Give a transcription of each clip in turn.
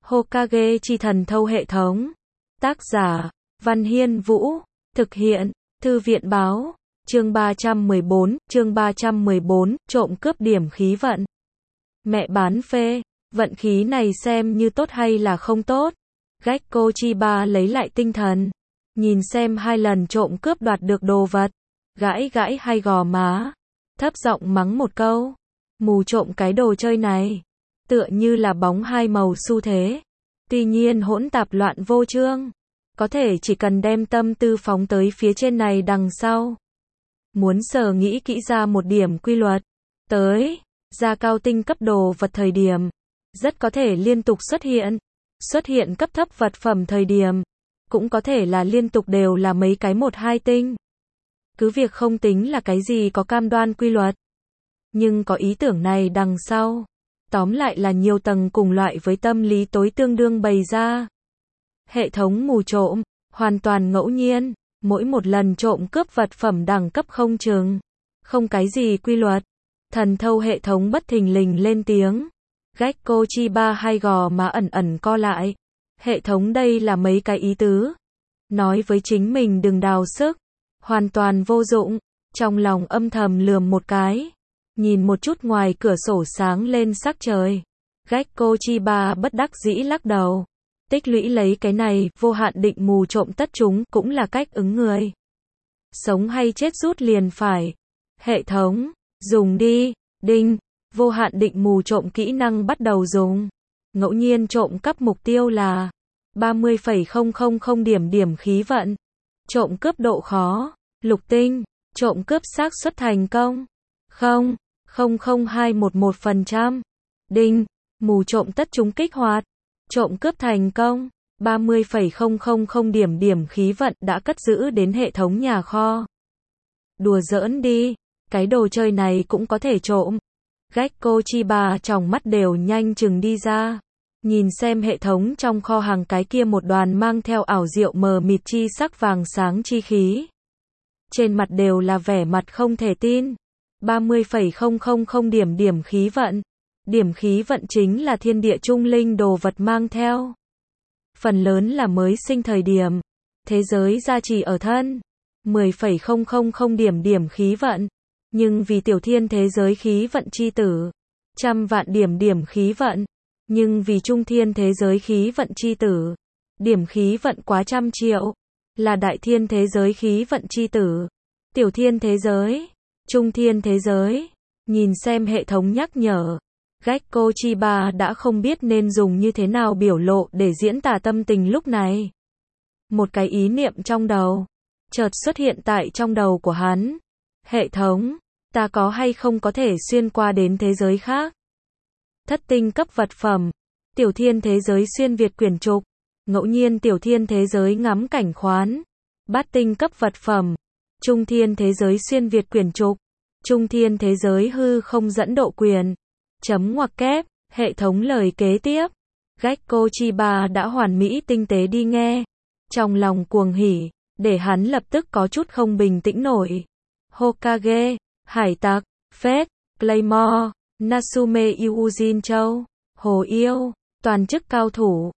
Hokage chi thần thâu hệ thống. Tác giả, Văn Hiên Vũ. Thực hiện, Thư viện báo. Chương 314, trộm cướp điểm khí vận. Mẹ bán phê, vận khí này xem như tốt hay là không tốt. Gekko Chiba lấy lại tinh thần, nhìn xem 2 lần trộm cướp đoạt được đồ vật, gãi gãi hai gò má, thấp giọng mắng một câu. Mù trộm cái đồ chơi này, tựa như là bóng hai màu xu thế. Tuy nhiên hỗn tạp loạn vô chương, có thể chỉ cần đem tâm tư phóng tới phía trên này đằng sau. Muốn sở nghĩ kỹ ra một điểm quy luật, tới, ra cao tinh cấp đồ vật thời điểm, rất có thể liên tục xuất hiện cấp thấp vật phẩm thời điểm, cũng có thể là liên tục đều là mấy cái 1-2 tinh. Cứ việc không tính là cái gì có cam đoan quy luật, nhưng có ý tưởng này đằng sau, tóm lại là nhiều tầng cùng loại với tâm lý tối tương đương bày ra. Hệ thống mù trộm, hoàn toàn ngẫu nhiên, mỗi một lần trộm cướp vật phẩm đẳng cấp không chừng, không cái gì quy luật. Thần thâu hệ thống bất thình lình lên tiếng. Gekko Chiba hai gò má ẩn ẩn co lại. Hệ thống đây là mấy cái ý tứ. Nói với chính mình đừng đào sức, hoàn toàn vô dụng. Trong lòng âm thầm lườm một cái, nhìn một chút ngoài cửa sổ sáng lên sắc trời. Gekko Chiba bất đắc dĩ lắc đầu. Tích lũy lấy cái này, vô hạn định mù trộm tất chúng cũng là cách ứng người. Sống hay chết rút liền phải. Hệ thống, dùng đi, đinh, vô hạn định mù trộm kỹ năng bắt đầu dùng. Ngẫu nhiên trộm cắp mục tiêu là 30,000 điểm khí vận. Trộm cướp độ khó, lục tinh, trộm cướp xác suất thành công 0,00211%. Đinh, mù trộm tất chúng kích hoạt. Trộm cướp thành công, 30,000 điểm khí vận đã cất giữ đến hệ thống nhà kho. Đùa giỡn đi, cái đồ chơi này cũng có thể trộm. Gekko Chiba trong mắt đều nhanh chừng đi ra. Nhìn xem hệ thống trong kho hàng cái kia một đoàn mang theo ảo diệu mờ mịt chi sắc vàng sáng chi khí. Trên mặt đều là vẻ mặt không thể tin. 30,000 điểm khí vận. Điểm khí vận chính là thiên địa trung linh đồ vật mang theo. Phần lớn là mới sinh thời điểm. Thế giới gia trì ở thân. 10,000 điểm khí vận. Nhưng vì tiểu thiên thế giới khí vận chi tử. 100 vạn điểm khí vận. Nhưng vì trung thiên thế giới khí vận chi tử. Điểm khí vận quá 100 triệu. Là đại thiên thế giới khí vận chi tử. Tiểu thiên thế giới. Trung thiên thế giới. Nhìn xem hệ thống nhắc nhở. Gekko Chiba đã không biết nên dùng như thế nào biểu lộ để diễn tả tâm tình lúc này. Một cái ý niệm trong đầu chợt xuất hiện tại trong đầu của hắn. Hệ thống, ta có hay không có thể xuyên qua đến thế giới khác? Thất tinh cấp vật phẩm, tiểu thiên thế giới xuyên việt quyển trục, ngẫu nhiên tiểu thiên thế giới ngắm cảnh khoán. Bát tinh cấp vật phẩm, trung thiên thế giới xuyên việt quyển trục, trung thiên thế giới hư không dẫn độ quyền. Chấm ngoặc kép, hệ thống lời kế tiếp. Gekko Chiba đã hoàn mỹ tinh tế đi nghe. Trong lòng cuồng hỉ, để hắn lập tức có chút không bình tĩnh nổi. Hokage, hải tặc, Fate, Claymore, Natsume Yujin Châu, Hồ Yêu, toàn chức cao thủ,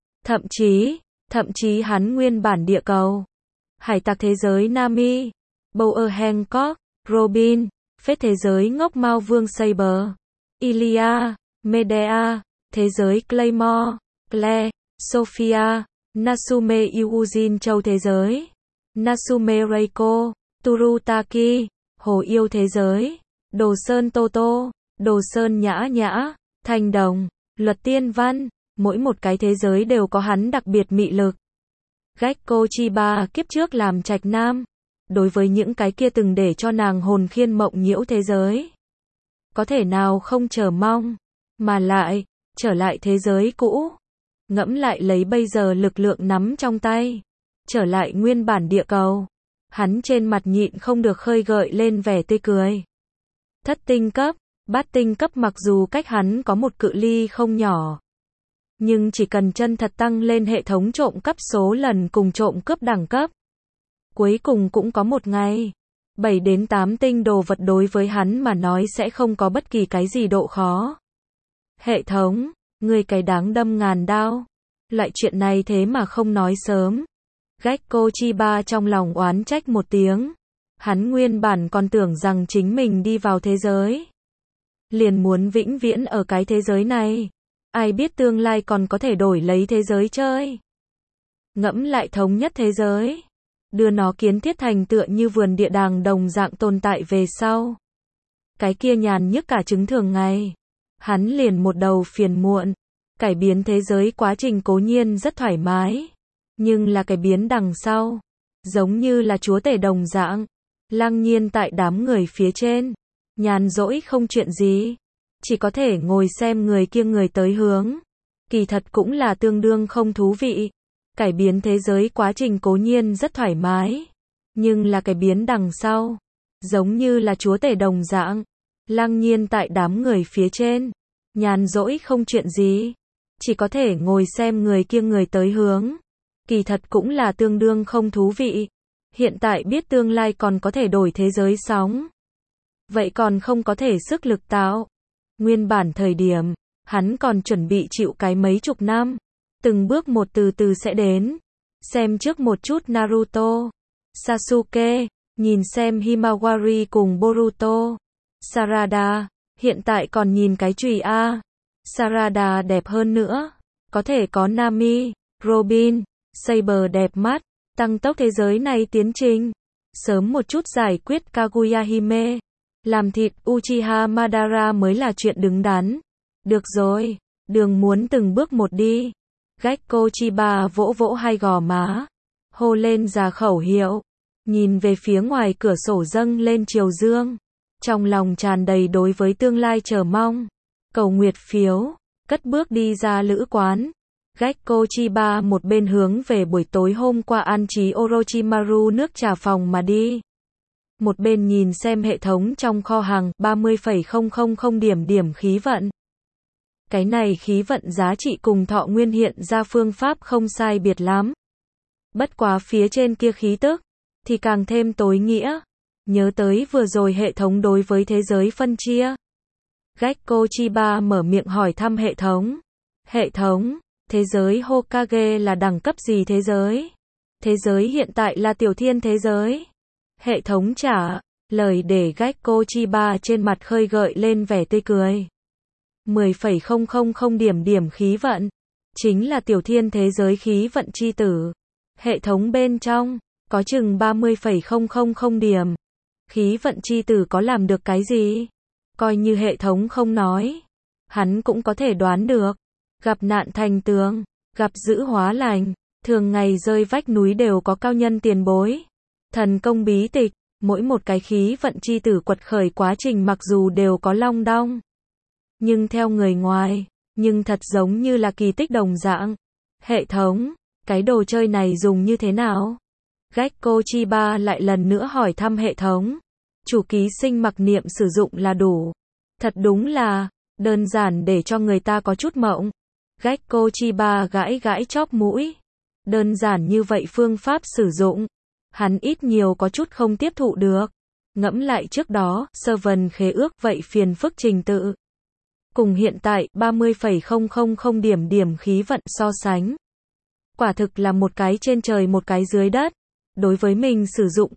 thậm chí hắn nguyên bản địa cầu. Hải tặc thế giới Nami, Bower Hancock, Robin, Fate thế giới ngốc Mao Vương Saber. Ilia, Medea, thế giới Claymore, Claire, Sophia, Natsume Yujin Châu thế giới, Natsume Reiko, Turutaki, Hồ Yêu thế giới, Đồ Sơn Toto, Đồ Sơn Nhã Nhã, Thanh Đồng, Luật Tiên Văn, mỗi một cái thế giới đều có hắn đặc biệt mị lực. Gekko Chiba kiếp trước làm trạch nam, đối với những cái kia từng để cho nàng hồn khiên mộng nhiễu thế giới. Có thể nào không chờ mong, mà lại, trở lại thế giới cũ. Ngẫm lại lấy bây giờ lực lượng nắm trong tay. Trở lại nguyên bản địa cầu. Hắn trên mặt nhịn không được khơi gợi lên vẻ tươi cười. Thất tinh cấp, bát tinh cấp mặc dù cách hắn có một cự ly không nhỏ. Nhưng chỉ cần chân thật tăng lên hệ thống trộm cắp số lần cùng trộm cướp đẳng cấp. Cuối cùng cũng có một ngày. 7 đến 8 tinh đồ vật đối với hắn mà nói sẽ không có bất kỳ cái gì độ khó. Hệ thống, người cái đáng đâm ngàn đao. Loại chuyện này thế mà không nói sớm. Gekko Chiba trong lòng oán trách một tiếng. Hắn nguyên bản còn tưởng rằng chính mình đi vào thế giới, liền muốn vĩnh viễn ở cái thế giới này. Ai biết tương lai còn có thể đổi lấy thế giới chơi. Ngẫm lại thống nhất thế giới, đưa nó kiến thiết thành tựa như vườn địa đàng đồng dạng tồn tại về sau. Cái kia nhàn nhức cả trứng thường ngày. Hắn liền một đầu phiền muộn. Cải biến thế giới quá trình cố nhiên rất thoải mái, nhưng là cải biến đằng sau, giống như là chúa tể đồng dạng, lăng nhiên tại đám người phía trên, nhàn rỗi không chuyện gì, chỉ có thể ngồi xem người kia người tới hướng. Kỳ thật cũng là tương đương không thú vị. Cải biến thế giới quá trình cố nhiên rất thoải mái, nhưng là cải biến đằng sau, giống như là chúa tể đồng dạng, lăng nhiên tại đám người phía trên, nhàn rỗi không chuyện gì, chỉ có thể ngồi xem người kia người tới hướng. Kỳ thật cũng là tương đương không thú vị. Hiện tại biết tương lai còn có thể đổi thế giới sóng, vậy còn không có thể sức lực tạo. Nguyên bản thời điểm, hắn còn chuẩn bị chịu cái mấy chục năm, từng bước một từ từ sẽ đến. Xem trước một chút Naruto, Sasuke, nhìn xem Himawari cùng Boruto, Sarada, hiện tại còn nhìn cái chùy A. Sarada đẹp hơn nữa, có thể có Nami, Robin, Saber đẹp mắt, tăng tốc thế giới này tiến trình. Sớm một chút giải quyết Kaguya Hime, làm thịt Uchiha Madara mới là chuyện đứng đắn. Được rồi, đường muốn từng bước một đi. Gekko Chiba vỗ vỗ hai gò má, hô lên ra khẩu hiệu, nhìn về phía ngoài cửa sổ dâng lên chiều dương, trong lòng tràn đầy đối với tương lai chờ mong. Cầu nguyệt phiếu, cất bước đi ra lữ quán. Gekko Chiba một bên hướng về buổi tối hôm qua an trí Orochimaru nước trà phòng mà đi, một bên nhìn xem hệ thống trong kho hàng 30,000 điểm khí vận. Cái này khí vận giá trị cùng thọ nguyên hiện ra phương pháp không sai biệt lắm. Bất quá phía trên kia khí tức thì càng thêm tối nghĩa. Nhớ tới vừa rồi hệ thống đối với thế giới phân chia. Gekko Chiba mở miệng hỏi thăm hệ thống. Hệ thống, thế giới Hokage là đẳng cấp gì thế giới? Thế giới hiện tại là tiểu thiên thế giới. Hệ thống trả lời để Gekko Chiba trên mặt khơi gợi lên vẻ tươi cười. 10,000 điểm khí vận, chính là tiểu thiên thế giới khí vận chi tử. Hệ thống bên trong, có chừng 30,000 điểm. Khí vận chi tử có làm được cái gì? Coi như hệ thống không nói, hắn cũng có thể đoán được. Gặp nạn thành tướng, gặp dữ hóa lành, thường ngày rơi vách núi đều có cao nhân tiền bối. Thần công bí tịch, mỗi một cái khí vận chi tử quật khởi quá trình mặc dù đều có long đong, nhưng theo người ngoài, nhưng thật giống như là kỳ tích đồng dạng. Hệ thống, cái đồ chơi này dùng như thế nào? Gekko Chiba lại lần nữa hỏi thăm hệ thống. Chủ ký sinh mặc niệm sử dụng là đủ. Thật đúng là, đơn giản để cho người ta có chút mộng. Gekko Chiba gãi gãi chóp mũi. Đơn giản như vậy phương pháp sử dụng, hắn ít nhiều có chút không tiếp thụ được. Ngẫm lại trước đó, Servant khế ước vậy phiền phức trình tự. Cùng hiện tại, 30,000 điểm khí vận so sánh. Quả thực là một cái trên trời một cái dưới đất. Đối với mình sử dụng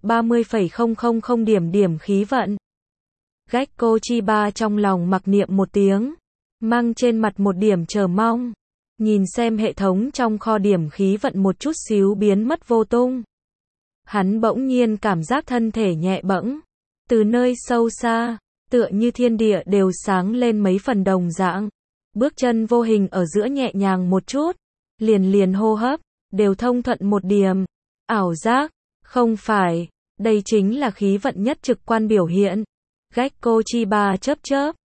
30,000 điểm khí vận. Gekko Chiba trong lòng mặc niệm một tiếng, mang trên mặt một điểm chờ mong, nhìn xem hệ thống trong kho điểm khí vận một chút xíu biến mất vô tung. Hắn bỗng nhiên cảm giác thân thể nhẹ bẫng, từ nơi sâu xa, tựa như thiên địa đều sáng lên mấy phần đồng dạng. Bước chân vô hình ở giữa nhẹ nhàng một chút, liền hô hấp, đều thông thuận một điểm. Ảo giác, không phải, đây chính là khí vận nhất trực quan biểu hiện. Gekko Chiba chớp,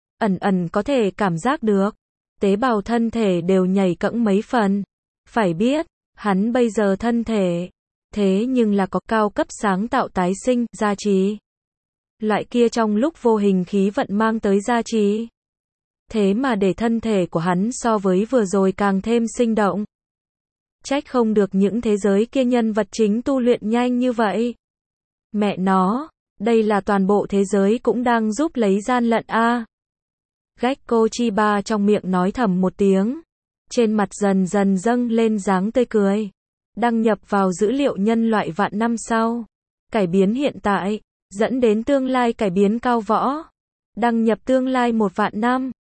ẩn có thể cảm giác được. Tế bào thân thể đều nhảy cẫng mấy phần. Phải biết, hắn bây giờ thân thể, thế nhưng là có cao cấp sáng tạo tái sinh, gia trì. Loại kia trong lúc vô hình khí vận mang tới gia trì. Thế mà để thân thể của hắn so với vừa rồi càng thêm sinh động. Trách không được những thế giới kia nhân vật chính tu luyện nhanh như vậy. Mẹ nó, đây là toàn bộ thế giới cũng đang giúp lấy gian lận a. Gekko Chiba trong miệng nói thầm một tiếng. Trên mặt dần dần dâng lên dáng tươi cười. Đăng nhập vào dữ liệu nhân loại vạn năm sau. Cải biến hiện tại, dẫn đến tương lai cải biến cao võ. Đăng nhập tương lai 1 vạn năm.